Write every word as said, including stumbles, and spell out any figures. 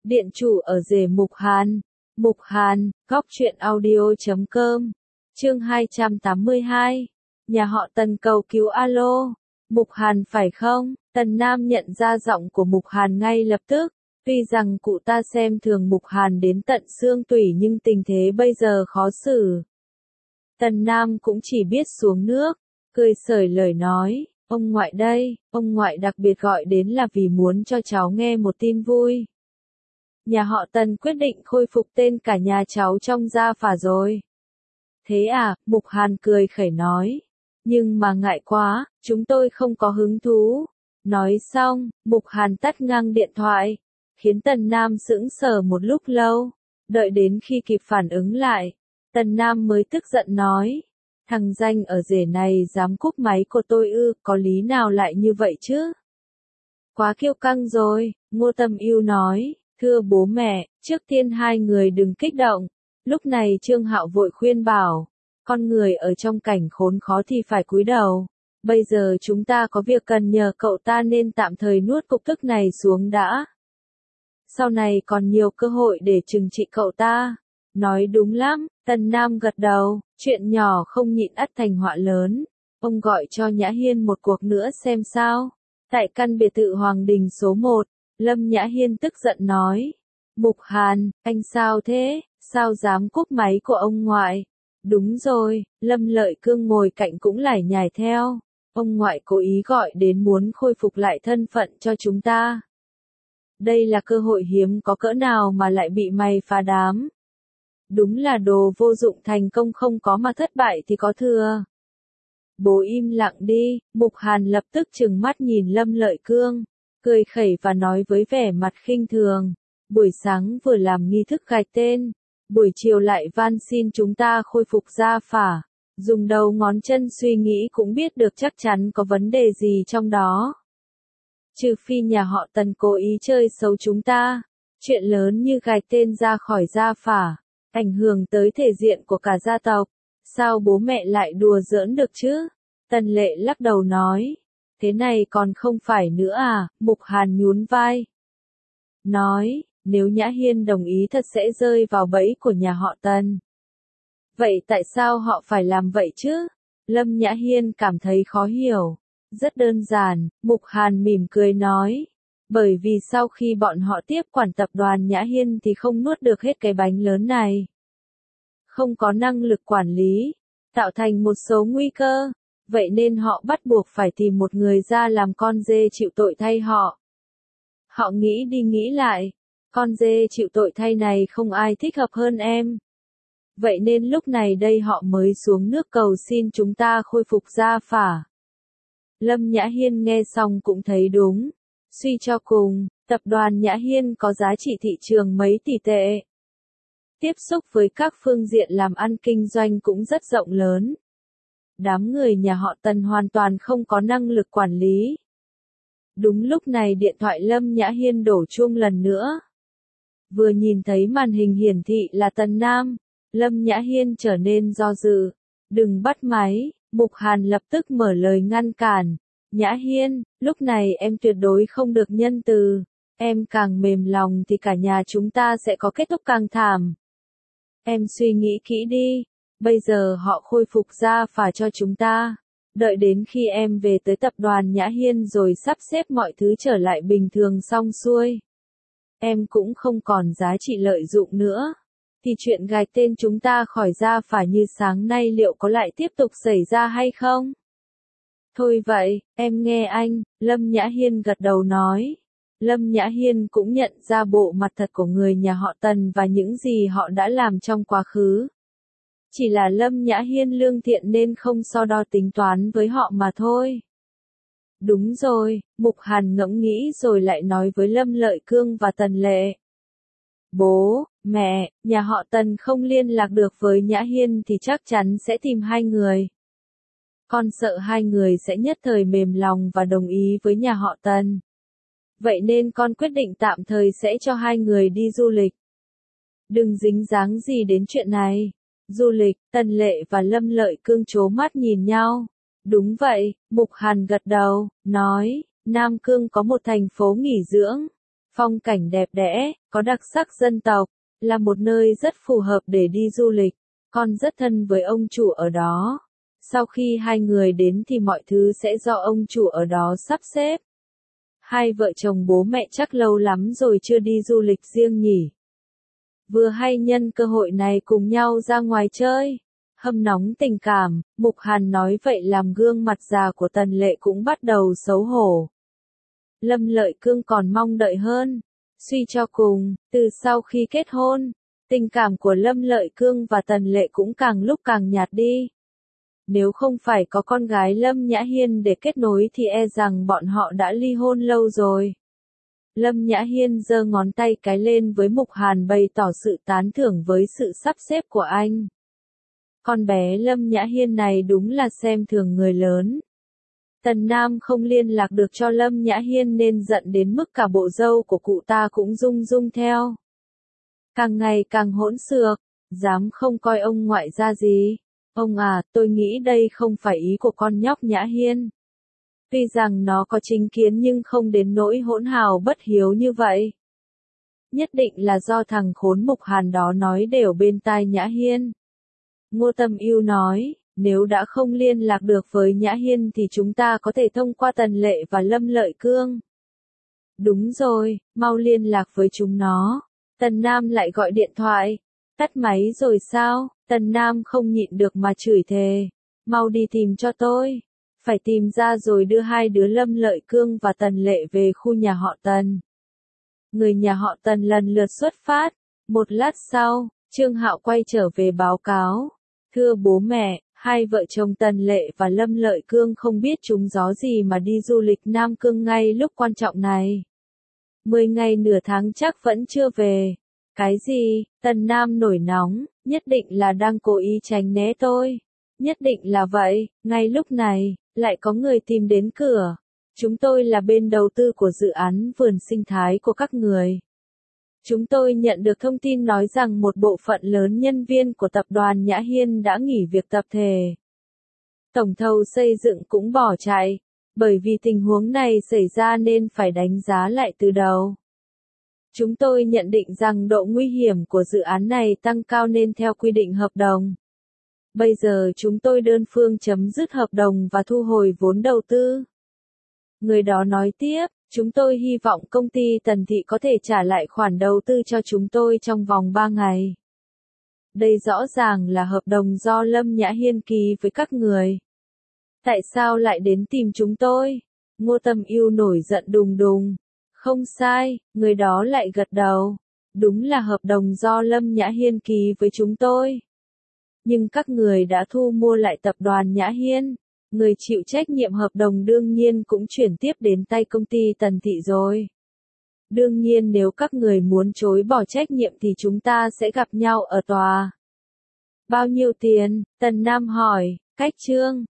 Điện chủ ở rể Mục Hàn. Mục Hàn, góc truyện audio.com. Chương hai trăm tám mươi hai. Nhà họ Tần cầu cứu alo. Mục Hàn phải không? Tần Nam nhận ra giọng của Mục Hàn ngay lập tức. Tuy rằng cụ ta xem thường Mục Hàn đến tận xương tủy nhưng tình thế bây giờ khó xử. Tần Nam cũng chỉ biết xuống nước, cười xởi lời nói, ông ngoại đây, ông ngoại đặc biệt gọi đến là vì muốn cho cháu nghe một tin vui. Nhà họ Tần quyết định khôi phục tên cả nhà cháu trong gia phả rồi. Thế à, Mục Hàn cười khẩy nói. Nhưng mà ngại quá, chúng tôi không có hứng thú. Nói xong, Mục Hàn tắt ngang điện thoại, khiến Tần Nam sững sờ một lúc lâu. Đợi đến khi kịp phản ứng lại, Tần Nam mới tức giận nói. Thằng danh ở rể này dám cúp máy của tôi ư, có lý nào lại như vậy chứ? Quá kiêu căng rồi, Ngô Tâm Ưu nói. Thưa bố mẹ, trước tiên hai người đừng kích động. Lúc này Trương Hạo vội khuyên bảo, con người ở trong cảnh khốn khó thì phải cúi đầu. Bây giờ chúng ta có việc cần nhờ cậu ta nên tạm thời nuốt cục tức này xuống đã. Sau này còn nhiều cơ hội để trừng trị cậu ta. Nói đúng lắm, Tần Nam gật đầu, chuyện nhỏ không nhịn ắt thành họa lớn. Ông gọi cho Nhã Hiên một cuộc nữa xem sao. Tại căn biệt thự Hoàng Đình số một. Lâm Nhã Hiên tức giận nói. Mục Hàn, anh sao thế, sao dám cúp máy của ông ngoại? Đúng rồi, Lâm Lợi Cương ngồi cạnh cũng lải nhải theo. Ông ngoại cố ý gọi đến muốn khôi phục lại thân phận cho chúng ta. Đây là cơ hội hiếm có cỡ nào mà lại bị mày phá đám. Đúng là đồ vô dụng, thành công không có mà thất bại thì có thừa. Bố im lặng đi, Mục Hàn lập tức trừng mắt nhìn Lâm Lợi Cương. Cười khẩy và nói với vẻ mặt khinh thường, buổi sáng vừa làm nghi thức gạch tên, buổi chiều lại van xin chúng ta khôi phục gia phả, dùng đầu ngón chân suy nghĩ cũng biết được chắc chắn có vấn đề gì trong đó. Trừ phi nhà họ Tần cố ý chơi xấu chúng ta, chuyện lớn như gạch tên ra khỏi gia phả, ảnh hưởng tới thể diện của cả gia tộc, sao bố mẹ lại đùa giỡn được chứ? Tần Lệ lắc đầu nói. Thế này còn không phải nữa à, Mục Hàn nhún vai. Nói, nếu Nhã Hiên đồng ý thật sẽ rơi vào bẫy của nhà họ Tần. Vậy tại sao họ phải làm vậy chứ? Lâm Nhã Hiên cảm thấy khó hiểu. Rất đơn giản, Mục Hàn mỉm cười nói. Bởi vì sau khi bọn họ tiếp quản tập đoàn Nhã Hiên thì không nuốt được hết cái bánh lớn này. Không có năng lực quản lý, tạo thành một số nguy cơ. Vậy nên họ bắt buộc phải tìm một người ra làm con dê chịu tội thay họ. Họ nghĩ đi nghĩ lại, con dê chịu tội thay này không ai thích hợp hơn em. Vậy nên lúc này đây họ mới xuống nước cầu xin chúng ta khôi phục gia phả. Lâm Nhã Hiên nghe xong cũng thấy đúng. Suy cho cùng, tập đoàn Nhã Hiên có giá trị thị trường mấy tỷ tệ. Tiếp xúc với các phương diện làm ăn kinh doanh cũng rất rộng lớn. Đám người nhà họ Tần hoàn toàn không có năng lực quản lý. Đúng lúc này điện thoại Lâm Nhã Hiên đổ chuông lần nữa. Vừa nhìn thấy màn hình hiển thị là Tần Nam, Lâm Nhã Hiên trở nên do dự. Đừng bắt máy, Mục Hàn lập tức mở lời ngăn cản. Nhã Hiên, lúc này em tuyệt đối không được nhân từ. Em càng mềm lòng thì cả nhà chúng ta sẽ có kết thúc càng thảm. Em suy nghĩ kỹ đi. Bây giờ họ khôi phục gia phả cho chúng ta. Đợi đến khi em về tới tập đoàn Nhã Hiên rồi sắp xếp mọi thứ trở lại bình thường xong xuôi. Em cũng không còn giá trị lợi dụng nữa. Thì chuyện gạch tên chúng ta khỏi gia phả như sáng nay liệu có lại tiếp tục xảy ra hay không? Thôi vậy, em nghe anh, Lâm Nhã Hiên gật đầu nói. Lâm Nhã Hiên cũng nhận ra bộ mặt thật của người nhà họ Tần và những gì họ đã làm trong quá khứ. Chỉ là Lâm Nhã Hiên lương thiện nên không so đo tính toán với họ mà thôi. Đúng rồi, Mục Hàn ngẫm nghĩ rồi lại nói với Lâm Lợi Cương và Tần Lệ. Bố, mẹ, nhà họ Tần không liên lạc được với Nhã Hiên thì chắc chắn sẽ tìm hai người. Con sợ hai người sẽ nhất thời mềm lòng và đồng ý với nhà họ Tần. Vậy nên con quyết định tạm thời sẽ cho hai người đi du lịch. Đừng dính dáng gì đến chuyện này. Du lịch, Tần Lệ và Lâm Lợi Cương trố mắt nhìn nhau. Đúng vậy, Mục Hàn gật đầu, nói, Nam Cương có một thành phố nghỉ dưỡng. Phong cảnh đẹp đẽ, có đặc sắc dân tộc, là một nơi rất phù hợp để đi du lịch. Con rất thân với ông chủ ở đó. Sau khi hai người đến thì mọi thứ sẽ do ông chủ ở đó sắp xếp. Hai vợ chồng bố mẹ chắc lâu lắm rồi chưa đi du lịch riêng nhỉ. Vừa hay nhân cơ hội này cùng nhau ra ngoài chơi. Hâm nóng tình cảm, Mục Hàn nói vậy làm gương mặt già của Tần Lệ cũng bắt đầu xấu hổ. Lâm Lợi Cương còn mong đợi hơn. Suy cho cùng, từ sau khi kết hôn, tình cảm của Lâm Lợi Cương và Tần Lệ cũng càng lúc càng nhạt đi. Nếu không phải có con gái Lâm Nhã Hiên để kết nối thì e rằng bọn họ đã ly hôn lâu rồi. Lâm Nhã Hiên giơ ngón tay cái lên với Mục Hàn bày tỏ sự tán thưởng với sự sắp xếp của anh. Con bé Lâm Nhã Hiên này đúng là xem thường người lớn. Tần Nam không liên lạc được cho Lâm Nhã Hiên nên giận đến mức cả bộ râu của cụ ta cũng rung rung theo. Càng ngày càng hỗn xược, dám không coi ông ngoại ra gì. Ông à, tôi nghĩ đây không phải ý của con nhóc Nhã Hiên. Tuy rằng nó có chính kiến nhưng không đến nỗi hỗn hào bất hiếu như vậy. Nhất định là do thằng khốn Mục Hàn đó nói đều bên tai Nhã Hiên. Ngô Tâm Ưu nói, nếu đã không liên lạc được với Nhã Hiên thì chúng ta có thể thông qua Tần Lệ và Lâm Lợi Cương. Đúng rồi, mau liên lạc với chúng nó. Tần Nam lại gọi điện thoại. Tắt máy rồi sao? Tần Nam không nhịn được mà chửi thề. Mau đi tìm cho tôi. Phải tìm ra rồi đưa hai đứa Lâm Lợi Cương và Tần Lệ về khu nhà họ Tần. Người nhà họ Tần lần lượt xuất phát. Một lát sau, Trương Hạo quay trở về báo cáo. Thưa bố mẹ, hai vợ chồng Tần Lệ và Lâm Lợi Cương không biết trúng gió gì mà đi du lịch Nam Cương ngay lúc quan trọng này. Mười ngày nửa tháng chắc vẫn chưa về. Cái gì? Tần Nam nổi nóng, nhất định là đang cố ý tránh né tôi. Nhất định là vậy, ngay lúc này, lại có người tìm đến cửa. Chúng tôi là bên đầu tư của dự án vườn sinh thái của các người. Chúng tôi nhận được thông tin nói rằng một bộ phận lớn nhân viên của tập đoàn Nhã Hiên đã nghỉ việc tập thể. Tổng thầu xây dựng cũng bỏ chạy, bởi vì tình huống này xảy ra nên phải đánh giá lại từ đầu. Chúng tôi nhận định rằng độ nguy hiểm của dự án này tăng cao nên theo quy định hợp đồng. Bây giờ chúng tôi đơn phương chấm dứt hợp đồng và thu hồi vốn đầu tư. Người đó nói tiếp, chúng tôi hy vọng công ty Tần Thị có thể trả lại khoản đầu tư cho chúng tôi trong vòng ba ngày. Đây rõ ràng là hợp đồng do Lâm Nhã Hiên ký với các người. Tại sao lại đến tìm chúng tôi? Ngô Tâm Ưu nổi giận đùng đùng. Không sai, người đó lại gật đầu. Đúng là hợp đồng do Lâm Nhã Hiên ký với chúng tôi. Nhưng các người đã thu mua lại tập đoàn Nhã Hiên. Người chịu trách nhiệm hợp đồng đương nhiên cũng chuyển tiếp đến tay công ty Tần Thị rồi. Đương nhiên nếu các người muốn chối bỏ trách nhiệm thì chúng ta sẽ gặp nhau ở tòa. Bao nhiêu tiền? Tần Nam hỏi, cách trương.